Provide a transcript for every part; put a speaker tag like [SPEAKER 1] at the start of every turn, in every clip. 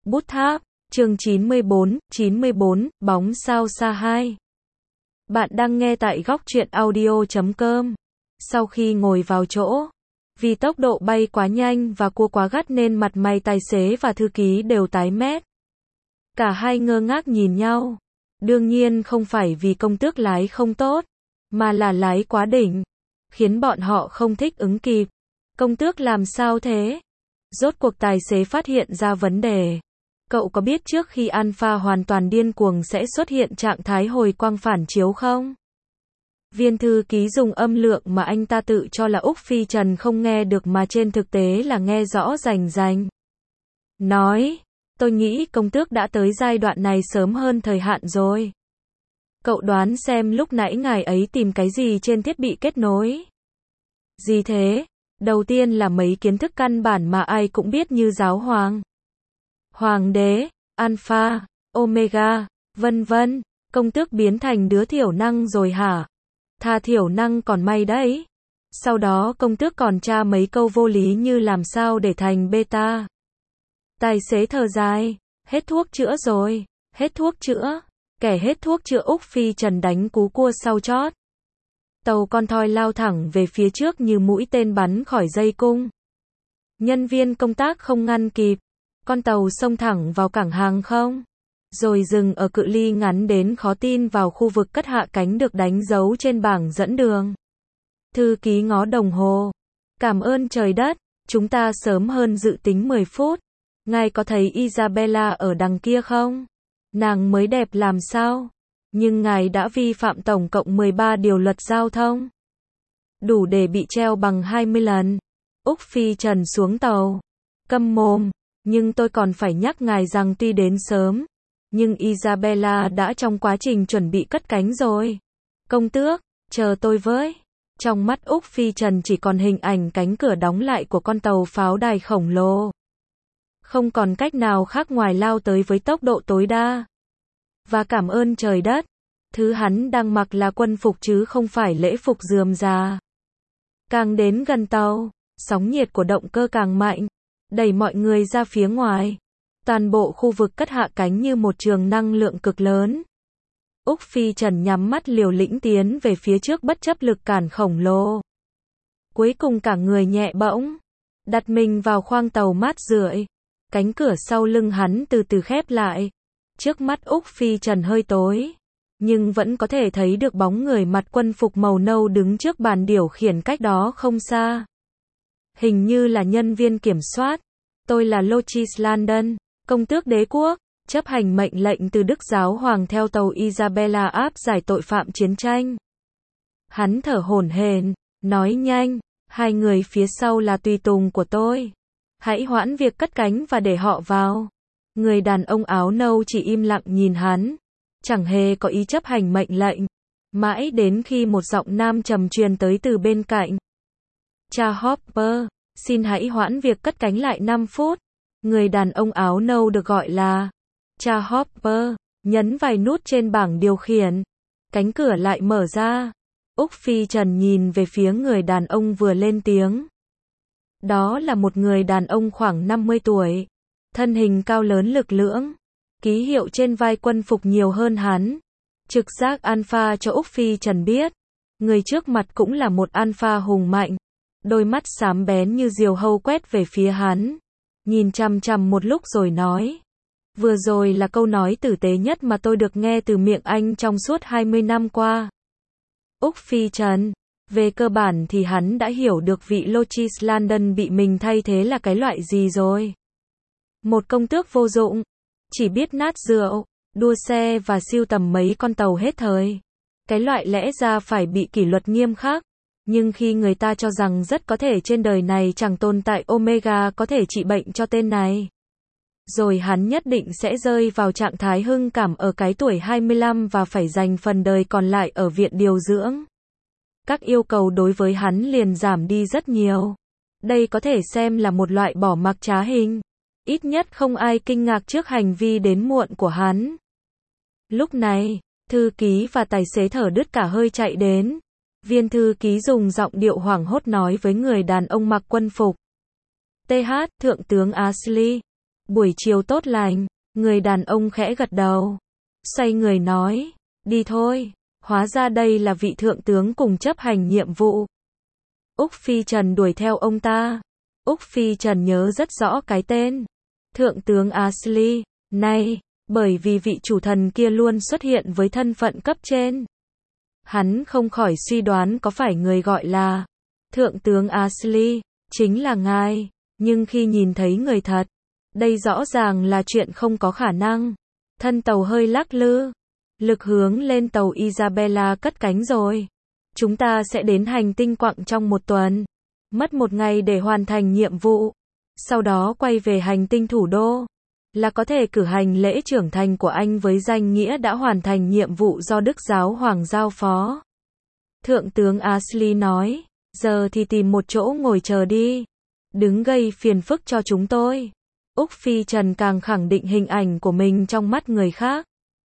[SPEAKER 1] Bút tháp, chương 94, bóng sao xa 2. Bạn đang nghe tại góc truyện audio.com. Sau khi ngồi vào chỗ, vì tốc độ bay quá nhanh và cua quá gắt nên mặt mày tài xế và thư ký đều tái mét. Cả hai ngơ ngác nhìn nhau. Đương nhiên không phải vì công tước lái không tốt, mà là lái quá đỉnh, khiến bọn họ không thích ứng kịp. Công tước làm sao thế? Rốt cuộc tài xế phát hiện ra vấn đề. Cậu có biết trước khi Alpha hoàn toàn điên cuồng sẽ xuất hiện trạng thái hồi quang phản chiếu không? Viên thư ký dùng âm lượng mà anh ta tự cho là Úc Phi Trần không nghe được mà trên thực tế là nghe rõ rành rành. Nói, tôi nghĩ công tước đã tới giai đoạn này sớm hơn thời hạn rồi. Cậu đoán xem lúc nãy ngài ấy tìm cái gì trên thiết bị kết nối? Gì thế? Đầu tiên là mấy kiến thức căn bản mà ai cũng biết như giáo hoàng, hoàng đế, alpha, omega, vân vân. Công tước biến thành đứa thiểu năng rồi hả? Thà thiểu năng còn may đấy. Sau đó công tước còn tra mấy câu vô lý như làm sao để thành beta. Tài xế thở dài, hết thuốc chữa rồi, hết thuốc chữa. Kẻ hết thuốc chữa Úc Phi Trần đánh cú cua sau chót. Tàu con thoi lao thẳng về phía trước như mũi tên bắn khỏi dây cung. Nhân viên công tác không ngăn kịp. Con tàu xông thẳng vào cảng hàng không, rồi dừng ở cự ly ngắn đến khó tin vào khu vực cất hạ cánh được đánh dấu trên bảng dẫn đường. Thư ký ngó đồng hồ. Cảm ơn trời đất, chúng ta sớm hơn dự tính 10 phút. Ngài có thấy Isabella ở đằng kia không? Nàng mới đẹp làm sao? Nhưng ngài đã vi phạm tổng cộng 13 điều luật giao thông. Đủ để bị treo bằng 20 lần. Úc Phi Trần xuống tàu. Câm mồm. Nhưng tôi còn phải nhắc ngài rằng tuy đến sớm, nhưng Isabella đã trong quá trình chuẩn bị cất cánh rồi. Công tước, chờ tôi với. Trong mắt Úc Phi Trần chỉ còn hình ảnh cánh cửa đóng lại của con tàu pháo đài khổng lồ. Không còn cách nào khác ngoài lao tới với tốc độ tối đa. Và cảm ơn trời đất, thứ hắn đang mặc là quân phục chứ không phải lễ phục rườm rà. Càng đến gần tàu, sóng nhiệt của động cơ càng mạnh, đẩy mọi người ra phía ngoài. Toàn bộ khu vực cất hạ cánh như một trường năng lượng cực lớn. Úc Phi Trần nhắm mắt liều lĩnh tiến về phía trước bất chấp lực cản khổng lồ. Cuối cùng cả người nhẹ bỗng, đặt mình vào khoang tàu mát rượi. Cánh cửa sau lưng hắn từ từ khép lại. Trước mắt Úc Phi Trần hơi tối, nhưng vẫn có thể thấy được bóng người mặc quân phục màu nâu đứng trước bàn điều khiển cách đó không xa. Hình như là nhân viên kiểm soát. Tôi là Lochis London, công tước đế quốc, chấp hành mệnh lệnh từ Đức Giáo Hoàng theo tàu Isabella áp giải tội phạm chiến tranh. Hắn thở hổn hển, nói nhanh, hai người phía sau là tùy tùng của tôi. Hãy hoãn việc cất cánh và để họ vào. Người đàn ông áo nâu chỉ im lặng nhìn hắn, chẳng hề có ý chấp hành mệnh lệnh. Mãi đến khi một giọng nam trầm truyền tới từ bên cạnh. Cha Hopper, xin hãy hoãn việc cất cánh lại 5 phút. Người đàn ông áo nâu được gọi là cha Hopper, nhấn vài nút trên bảng điều khiển. Cánh cửa lại mở ra. Úc Phi Trần nhìn về phía người đàn ông vừa lên tiếng. Đó là một người đàn ông khoảng 50 tuổi. Thân hình cao lớn lực lưỡng. Ký hiệu trên vai quân phục nhiều hơn hắn. Trực giác alpha cho Úc Phi Trần biết. Người trước mặt cũng là một alpha hùng mạnh. Đôi mắt xám bén như diều hâu quét về phía hắn. Nhìn chằm chằm một lúc rồi nói. Vừa rồi là câu nói tử tế nhất mà tôi được nghe từ miệng anh trong suốt 20 năm qua. Úc Phi Trần. Về cơ bản thì hắn đã hiểu được vị Lochis London bị mình thay thế là cái loại gì rồi. Một công tước vô dụng. Chỉ biết nát rượu, đua xe và sưu tầm mấy con tàu hết thời. Cái loại lẽ ra phải bị kỷ luật nghiêm khắc. Nhưng khi người ta cho rằng rất có thể trên đời này chẳng tồn tại Omega có thể trị bệnh cho tên này. Rồi hắn nhất định sẽ rơi vào trạng thái hưng cảm ở cái tuổi 25 và phải dành phần đời còn lại ở viện điều dưỡng. Các yêu cầu đối với hắn liền giảm đi rất nhiều. Đây có thể xem là một loại bỏ mặc trá hình. Ít nhất không ai kinh ngạc trước hành vi đến muộn của hắn. Lúc này, thư ký và tài xế thở đứt cả hơi chạy đến. Viên thư ký dùng giọng điệu hoảng hốt nói với người đàn ông mặc quân phục. TH, Thượng tướng Ashley. Buổi chiều tốt lành, người đàn ông khẽ gật đầu. Xoay người nói, đi thôi, hóa ra đây là vị thượng tướng cùng chấp hành nhiệm vụ. Úc Phi Trần đuổi theo ông ta. Úc Phi Trần nhớ rất rõ cái tên. Thượng tướng Ashley, này, bởi vì vị chủ thần kia luôn xuất hiện với thân phận cấp trên. Hắn không khỏi suy đoán có phải người gọi là Thượng tướng Ashley, chính là ngài, nhưng khi nhìn thấy người thật, đây rõ ràng là chuyện không có khả năng. Thân tàu hơi lắc lư, lực hướng lên tàu Isabella cất cánh rồi. Chúng ta sẽ đến hành tinh quặng trong 1 tuần. Mất 1 ngày để hoàn thành nhiệm vụ. Sau đó quay về hành tinh thủ đô. Là có thể cử hành lễ trưởng thành của anh với danh nghĩa đã hoàn thành nhiệm vụ do Đức Giáo Hoàng giao phó. Thượng tướng Ashley nói, giờ thì tìm một chỗ ngồi chờ đi. Đừng gây phiền phức cho chúng tôi. Úc Phi Trần càng khẳng định hình ảnh của mình trong mắt người khác.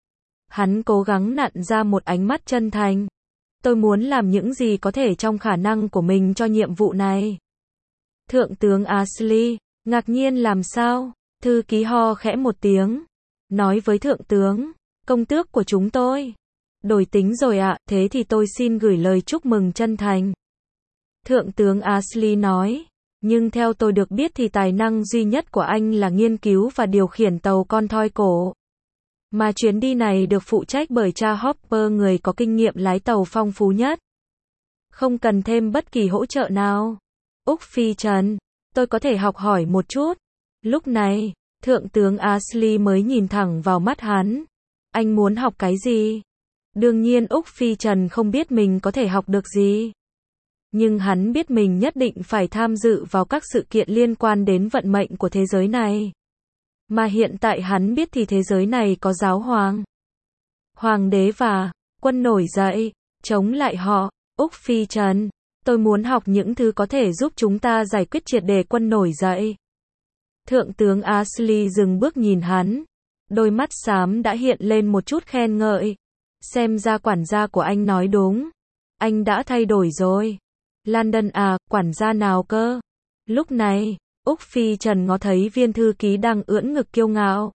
[SPEAKER 1] Hắn cố gắng nặn ra một ánh mắt chân thành. Tôi muốn làm những gì có thể trong khả năng của mình cho nhiệm vụ này. Thượng tướng Ashley, ngạc nhiên làm sao? Thư ký ho khẽ một tiếng. Nói với thượng tướng, công tước của chúng tôi đổi tính rồi ạ, thế thì tôi xin gửi lời chúc mừng chân thành. Thượng tướng Ashley nói, nhưng theo tôi được biết thì tài năng duy nhất của anh là nghiên cứu và điều khiển tàu con thoi cổ. Mà chuyến đi này được phụ trách bởi cha Hopper, người có kinh nghiệm lái tàu phong phú nhất. Không cần thêm bất kỳ hỗ trợ nào. Úc Phi Trần, tôi có thể học hỏi một chút. Lúc này, thượng tướng Ashley mới nhìn thẳng vào mắt hắn. Anh muốn học cái gì? Đương nhiên Úc Phi Trần không biết mình có thể học được gì. Nhưng hắn biết mình nhất định phải tham dự vào các sự kiện liên quan đến vận mệnh của thế giới này. Mà hiện tại hắn biết thì thế giới này có giáo hoàng, hoàng đế và quân nổi dậy, chống lại họ. Úc Phi Trần, tôi muốn học những thứ có thể giúp chúng ta giải quyết triệt để quân nổi dậy. Thượng tướng Ashley dừng bước nhìn hắn. Đôi mắt xám đã hiện lên một chút khen ngợi. Xem ra quản gia của anh nói đúng. Anh đã thay đổi rồi. Landon à, quản gia nào cơ? Lúc này, Úc Phi Trần ngó thấy viên thư ký đang ưỡn ngực kiêu ngạo.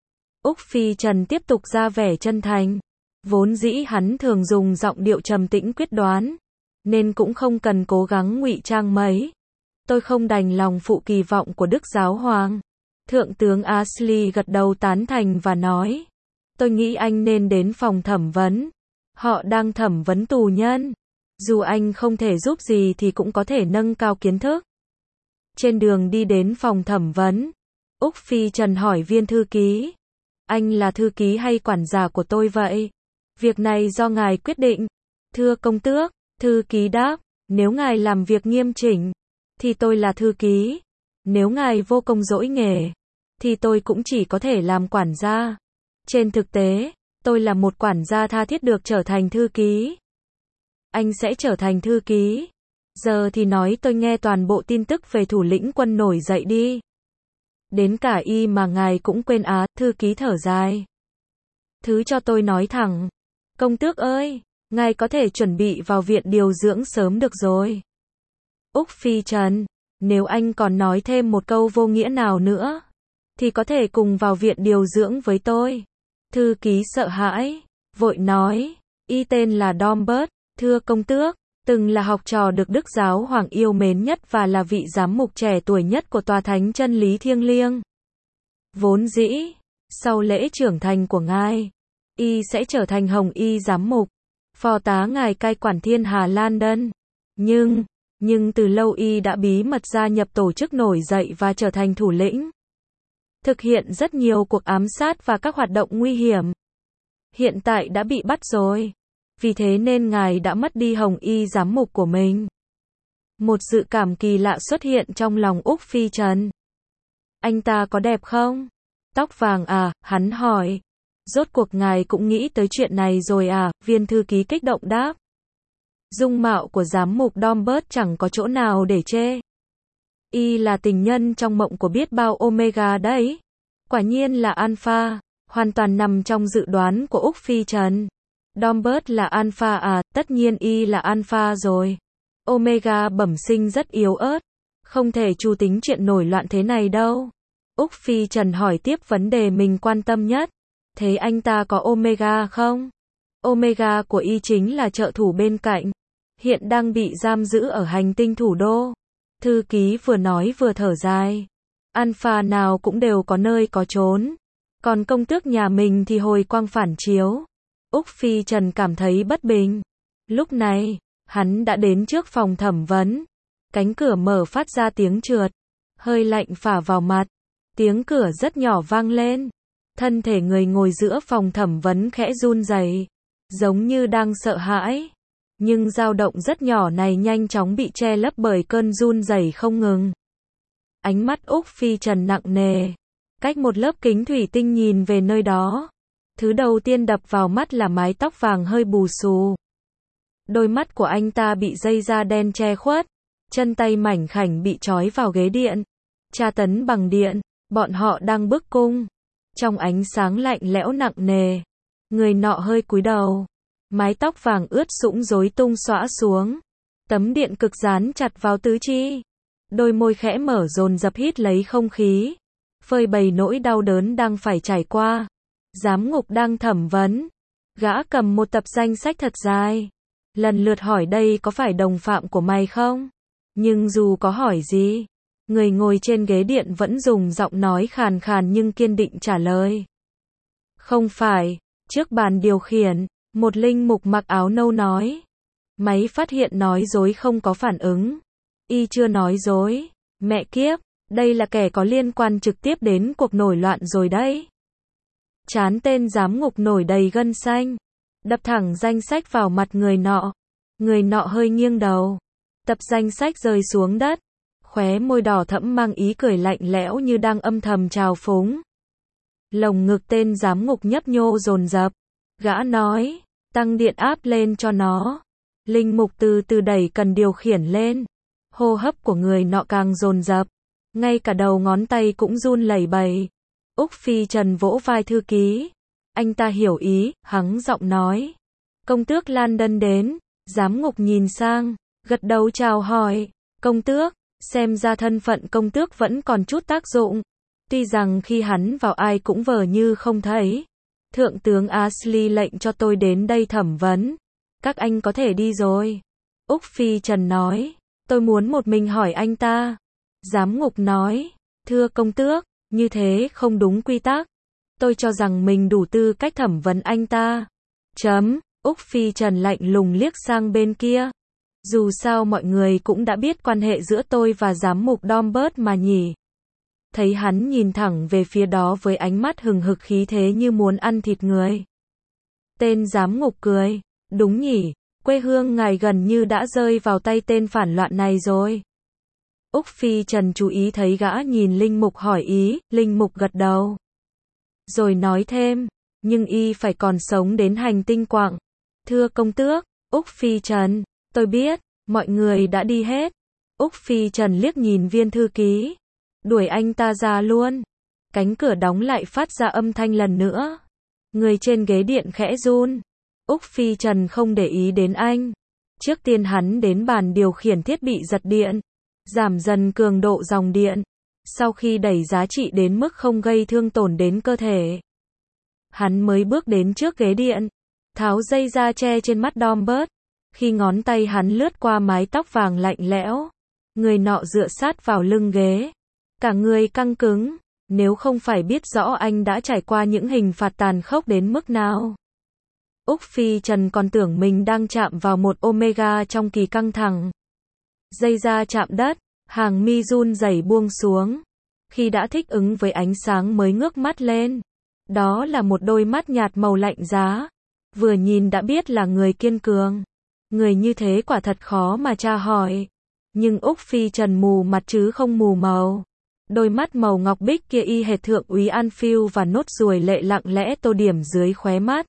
[SPEAKER 1] Úc Phi Trần tiếp tục ra vẻ chân thành. Vốn dĩ hắn thường dùng giọng điệu trầm tĩnh quyết đoán, nên cũng không cần cố gắng ngụy trang mấy. Tôi không đành lòng phụ kỳ vọng của Đức Giáo Hoàng. Thượng tướng Ashley gật đầu tán thành và nói, tôi nghĩ anh nên đến phòng thẩm vấn. Họ đang thẩm vấn tù nhân. Dù anh không thể giúp gì thì cũng có thể nâng cao kiến thức. Trên đường đi đến phòng thẩm vấn, Úc Phi Trần hỏi viên thư ký, anh là thư ký hay quản gia của tôi vậy? Việc này do ngài quyết định. Thưa công tước, thư ký đáp, nếu ngài làm việc nghiêm chỉnh, thì tôi là thư ký. Nếu ngài vô công dỗi nghề, thì tôi cũng chỉ có thể làm quản gia. Trên thực tế, tôi là một quản gia tha thiết được trở thành thư ký. Anh sẽ trở thành thư ký. Giờ thì nói tôi nghe toàn bộ tin tức về thủ lĩnh quân nổi dậy đi. Đến cả y mà ngài cũng quên á, thư ký thở dài. Thứ cho tôi nói thẳng. Công tước ơi, ngài có thể chuẩn bị vào viện điều dưỡng sớm được rồi. Úc Phi Trần, nếu anh còn nói thêm một câu vô nghĩa nào nữa, thì có thể cùng vào viện điều dưỡng với tôi. Thư ký sợ hãi, vội nói, y tên là Dombert, thưa công tước, từng là học trò được Đức Giáo Hoàng yêu mến nhất và là vị giám mục trẻ tuổi nhất của tòa thánh chân lý thiêng liêng. Vốn dĩ, sau lễ trưởng thành của ngài, y sẽ trở thành Hồng Y giám mục, phò tá ngài cai quản thiên hà Landon. Nhưng từ lâu y đã bí mật gia nhập tổ chức nổi dậy và trở thành thủ lĩnh. Thực hiện rất nhiều cuộc ám sát và các hoạt động nguy hiểm. Hiện tại đã bị bắt rồi. Vì thế nên ngài đã mất đi Hồng Y giám mục của mình. Một dự cảm kỳ lạ xuất hiện trong lòng Úc Phi Trần. Anh ta có đẹp không? Tóc vàng à, hắn hỏi. Rốt cuộc ngài cũng nghĩ tới chuyện này rồi à, viên thư ký kích động đáp. Dung mạo của giám mục Dombert chẳng có chỗ nào để chê. Y là tình nhân trong mộng của biết bao Omega đấy. Quả nhiên là Alpha, hoàn toàn nằm trong dự đoán của Úc Phi Trần. Dombert là Alpha à, tất nhiên Y là Alpha rồi. Omega bẩm sinh rất yếu ớt, không thể chu tính chuyện nổi loạn thế này đâu. Úc Phi Trần hỏi tiếp vấn đề mình quan tâm nhất. Thế anh ta có Omega không? Omega của y chính là trợ thủ bên cạnh. Hiện đang bị giam giữ ở hành tinh thủ đô. Thư ký vừa nói vừa thở dài. Alpha nào cũng đều có nơi có chốn. Còn công tước nhà mình thì hồi quang phản chiếu. Úc Phi Trần cảm thấy bất bình. Lúc này, hắn đã đến trước phòng thẩm vấn. Cánh cửa mở phát ra tiếng trượt. Hơi lạnh phả vào mặt. Tiếng cửa rất nhỏ vang lên. Thân thể người ngồi giữa phòng thẩm vấn khẽ run rẩy, giống như đang sợ hãi. Nhưng dao động rất nhỏ này nhanh chóng bị che lấp bởi cơn run rẩy không ngừng. Ánh mắt Úc Phi Trần nặng nề. Cách một lớp kính thủy tinh nhìn về nơi đó. Thứ đầu tiên đập vào mắt là mái tóc vàng hơi bù xù. Đôi mắt của anh ta bị dây da đen che khuất. Chân tay mảnh khảnh bị trói vào ghế điện. Tra tấn bằng điện. Bọn họ đang bức cung. Trong ánh sáng lạnh lẽo nặng nề. Người nọ hơi cúi đầu. Mái tóc vàng ướt sũng rối tung xõa xuống. Tấm điện cực dán chặt vào tứ chi. Đôi môi khẽ mở dồn dập hít lấy không khí. Phơi bày nỗi đau đớn đang phải trải qua. Giám ngục đang thẩm vấn. Gã cầm một tập danh sách thật dài. Lần lượt hỏi đây có phải đồng phạm của mày không? Nhưng dù có hỏi gì, người ngồi trên ghế điện vẫn dùng giọng nói khàn khàn nhưng kiên định trả lời. Không phải. Trước bàn điều khiển, một linh mục mặc áo nâu nói. Máy phát hiện nói dối không có phản ứng. Y chưa nói dối. Mẹ kiếp, đây là kẻ có liên quan trực tiếp đến cuộc nổi loạn rồi đấy. Trán tên giám ngục nổi đầy gân xanh. Đập thẳng danh sách vào mặt người nọ. Người nọ hơi nghiêng đầu. Tập danh sách rơi xuống đất. Khóe môi đỏ thẫm mang ý cười lạnh lẽo như đang âm thầm trào phúng. Lồng ngực tên giám ngục nhấp nhô dồn dập. Gã nói, tăng điện áp lên cho nó. Linh mục từ từ đẩy cần điều khiển lên. Hô hấp của người nọ càng dồn dập. Ngay cả đầu ngón tay cũng run lẩy bẩy. Úc Phi Trần vỗ vai thư ký. Anh ta hiểu ý, hắng giọng nói. Công tước London đến. Giám ngục nhìn sang, gật đầu chào hỏi. Công tước, xem ra thân phận công tước vẫn còn chút tác dụng. Tuy rằng khi hắn vào ai cũng vờ như không thấy. Thượng tướng Ashley lệnh cho tôi đến đây thẩm vấn. Các anh có thể đi rồi. Úc Phi Trần nói. Tôi muốn một mình hỏi anh ta. Giám ngục nói. Thưa công tước, như thế không đúng quy tắc. Tôi cho rằng mình đủ tư cách thẩm vấn anh ta. Úc Phi Trần lạnh lùng liếc sang bên kia. Dù sao mọi người cũng đã biết quan hệ giữa tôi và giám mục Dombert mà nhỉ. Thấy hắn nhìn thẳng về phía đó với ánh mắt hừng hực khí thế như muốn ăn thịt người. Tên giám ngục cười. Đúng nhỉ, quê hương ngài gần như đã rơi vào tay tên phản loạn này rồi. Úc Phi Trần chú ý thấy gã nhìn linh mục hỏi ý, linh mục gật đầu. Rồi nói thêm, nhưng y phải còn sống đến hành tinh quạng. Thưa công tước, Úc Phi Trần, tôi biết, mọi người đã đi hết. Úc Phi Trần liếc nhìn viên thư ký. Đuổi anh ta ra luôn. Cánh cửa đóng lại phát ra âm thanh lần nữa. Người trên ghế điện khẽ run. Úc Phi Trần không để ý đến anh. Trước tiên hắn đến bàn điều khiển thiết bị giật điện. Giảm dần cường độ dòng điện. Sau khi đẩy giá trị đến mức không gây thương tổn đến cơ thể, hắn mới bước đến trước ghế điện. Tháo dây da che trên mắt Dombert. Khi ngón tay hắn lướt qua mái tóc vàng lạnh lẽo, người nọ dựa sát vào lưng ghế. Cả người căng cứng. Nếu không phải biết rõ anh đã trải qua những hình phạt tàn khốc đến mức nào, Úc Phi Trần còn tưởng mình đang chạm vào một Omega trong kỳ căng thẳng. Dây da chạm đất, hàng mi run rẩy buông xuống. Khi đã thích ứng với ánh sáng mới ngước mắt lên. Đó là một đôi mắt nhạt màu lạnh giá. Vừa nhìn đã biết là người kiên cường. Người như thế quả thật khó mà tra hỏi. Nhưng Úc Phi Trần mù mặt chứ không mù màu. Đôi mắt màu ngọc bích kia y hệt thượng úy Anfield và nốt ruồi lệ lặng lẽ tô điểm dưới khóe mắt.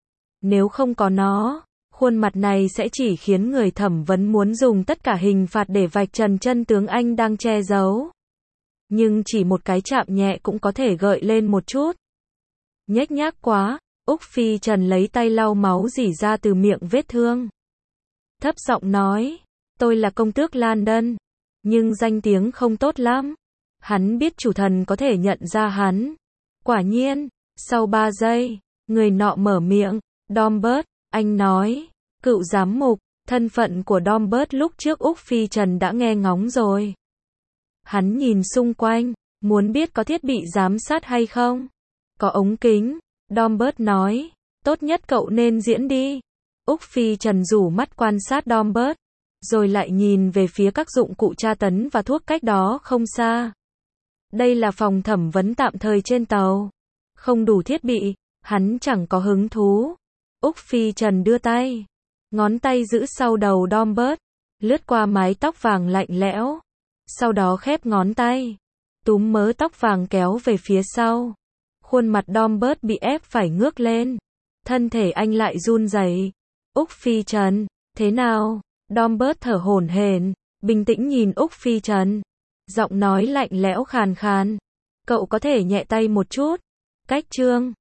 [SPEAKER 1] Nếu không có nó, khuôn mặt này sẽ chỉ khiến người thẩm vấn muốn dùng tất cả hình phạt để vạch trần chân tướng anh đang che giấu. Nhưng chỉ một cái chạm nhẹ cũng có thể gợi lên một chút. Nhếch nhác quá, Úc Phi Trần lấy tay lau máu rỉ ra từ miệng vết thương. Thấp giọng nói, tôi là công tước London, nhưng danh tiếng không tốt lắm. Hắn biết chủ thần có thể nhận ra hắn. Quả nhiên, sau 3 giây, người nọ mở miệng, Dombert, anh nói, cựu giám mục, thân phận của Dombert lúc trước Úc Phi Trần đã nghe ngóng rồi. Hắn nhìn xung quanh, muốn biết có thiết bị giám sát hay không. Có ống kính, Dombert nói, tốt nhất cậu nên diễn đi. Úc Phi Trần rủ mắt quan sát Dombert, rồi lại nhìn về phía các dụng cụ tra tấn và thuốc cách đó không xa. Đây là phòng thẩm vấn tạm thời trên tàu. Không đủ thiết bị, hắn chẳng có hứng thú. Úc Phi Trần đưa tay, ngón tay giữ sau đầu Dombert, lướt qua mái tóc vàng lạnh lẽo. Sau đó khép ngón tay, túm mớ tóc vàng kéo về phía sau. Khuôn mặt Dombert bị ép phải ngước lên. Thân thể anh lại run rẩy. Úc Phi Trần, thế nào? Dombert thở hổn hển, bình tĩnh nhìn Úc Phi Trần. Giọng nói lạnh lẽo khàn khàn. Cậu có thể nhẹ tay một chút. Cách chương